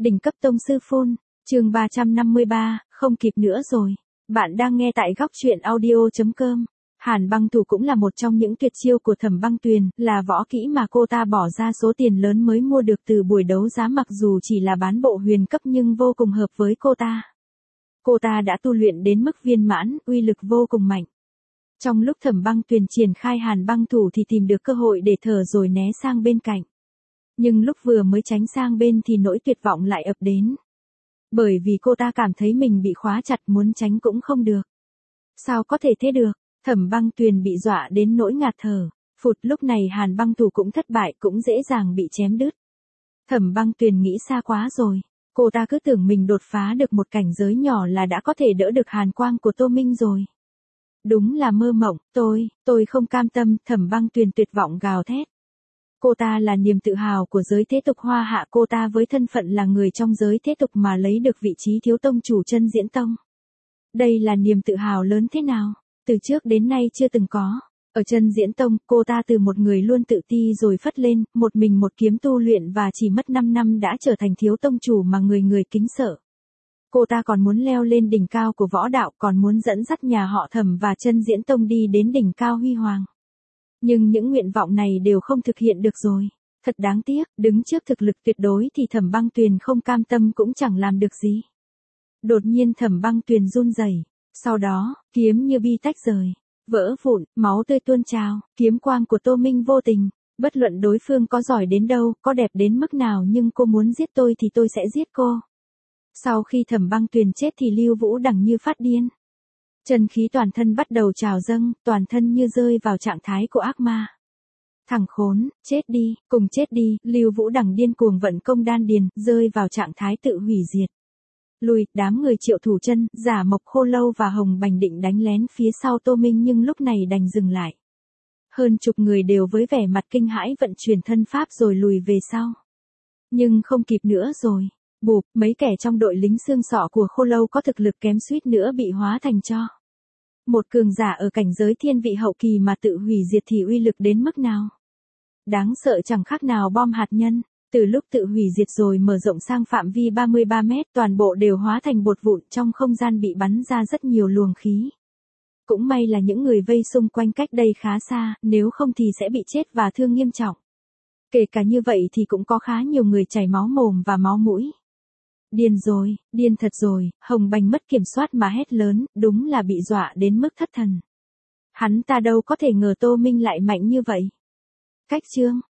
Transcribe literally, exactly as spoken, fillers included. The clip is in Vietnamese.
Đỉnh cấp tông sư phun, chương ba trăm năm mươi ba, không kịp nữa rồi. Bạn đang nghe tại góc truyện audio chấm com. Hàn Băng Thủ cũng là một trong những tuyệt chiêu của Thẩm Băng Tuyền, là võ kỹ mà cô ta bỏ ra số tiền lớn mới mua được từ buổi đấu giá, mặc dù chỉ là bán bộ huyền cấp nhưng vô cùng hợp với cô ta. Cô ta đã tu luyện đến mức viên mãn, uy lực vô cùng mạnh. Trong lúc Thẩm Băng Tuyền triển khai Hàn Băng Thủ thì tìm được cơ hội để thở rồi né sang bên cạnh. Nhưng lúc vừa mới tránh sang bên thì nỗi tuyệt vọng lại ập đến. Bởi vì cô ta cảm thấy mình bị khóa chặt, muốn tránh cũng không được. Sao có thể thế được? Thẩm Băng Tuyền bị dọa đến nỗi ngạt thở. Phụt, lúc này Hàn Băng Thủ cũng thất bại, cũng dễ dàng bị chém đứt. Thẩm Băng Tuyền nghĩ xa quá rồi. Cô ta cứ tưởng mình đột phá được một cảnh giới nhỏ là đã có thể đỡ được hàn quang của Tô Minh rồi. Đúng là mơ mộng, tôi, tôi không cam tâm. Thẩm Băng Tuyền tuyệt vọng gào thét. Cô ta là niềm tự hào của giới thế tục Hoa Hạ, cô ta với thân phận là người trong giới thế tục mà lấy được vị trí thiếu tông chủ Chân Diễn Tông. Đây là niềm tự hào lớn thế nào, từ trước đến nay chưa từng có. Ở Chân Diễn Tông, cô ta từ một người luôn tự ti rồi phất lên, một mình một kiếm tu luyện và chỉ mất năm năm đã trở thành thiếu tông chủ mà người người kính sợ. Cô ta còn muốn leo lên đỉnh cao của võ đạo, còn muốn dẫn dắt nhà họ Thẩm và Chân Diễn Tông đi đến đỉnh cao huy hoàng. Nhưng những nguyện vọng này đều không thực hiện được rồi. Thật đáng tiếc, đứng trước thực lực tuyệt đối thì Thẩm Băng Tuyền không cam tâm cũng chẳng làm được gì. Đột nhiên Thẩm Băng Tuyền run rẩy, sau đó, kiếm như bi tách rời, vỡ vụn, máu tươi tuôn trào, kiếm quang của Tô Minh vô tình. Bất luận đối phương có giỏi đến đâu, có đẹp đến mức nào, nhưng cô muốn giết tôi thì tôi sẽ giết cô. Sau khi Thẩm Băng Tuyền chết thì Lưu Vũ Đằng như phát điên. Chân khí toàn thân bắt đầu trào dâng, toàn thân như rơi vào trạng thái của ác ma. Thằng khốn, chết đi, cùng chết đi. Lưu Vũ Đằng điên cuồng vận công đan điền, rơi vào trạng thái tự hủy diệt. Lùi, đám người Triệu Thủ Chân, Giả Mộc Khô Lâu và Hồng Bành định đánh lén phía sau Tô Minh nhưng lúc này đành dừng lại. Hơn chục người đều với vẻ mặt kinh hãi vận chuyển thân pháp rồi lùi về sau. Nhưng không kịp nữa rồi. Bụp, mấy kẻ trong đội lính xương sọ của Khô Lâu có thực lực kém suýt nữa bị hóa thành tro. Một cường giả ở cảnh giới thiên vị hậu kỳ mà tự hủy diệt thì uy lực đến mức nào? Đáng sợ chẳng khác nào bom hạt nhân. Từ lúc tự hủy diệt rồi mở rộng sang phạm vi ba mươi ba mét, toàn bộ đều hóa thành bột vụn, trong không gian bị bắn ra rất nhiều luồng khí. Cũng may là những người vây xung quanh cách đây khá xa, nếu không thì sẽ bị chết và thương nghiêm trọng. Kể cả như vậy thì cũng có khá nhiều người chảy máu mồm và máu mũi. Điên rồi, điên thật rồi. Hồng Bành mất kiểm soát mà hét lớn, đúng là bị dọa đến mức thất thần. Hắn ta đâu có thể ngờ Tô Minh lại mạnh như vậy. Cách chương,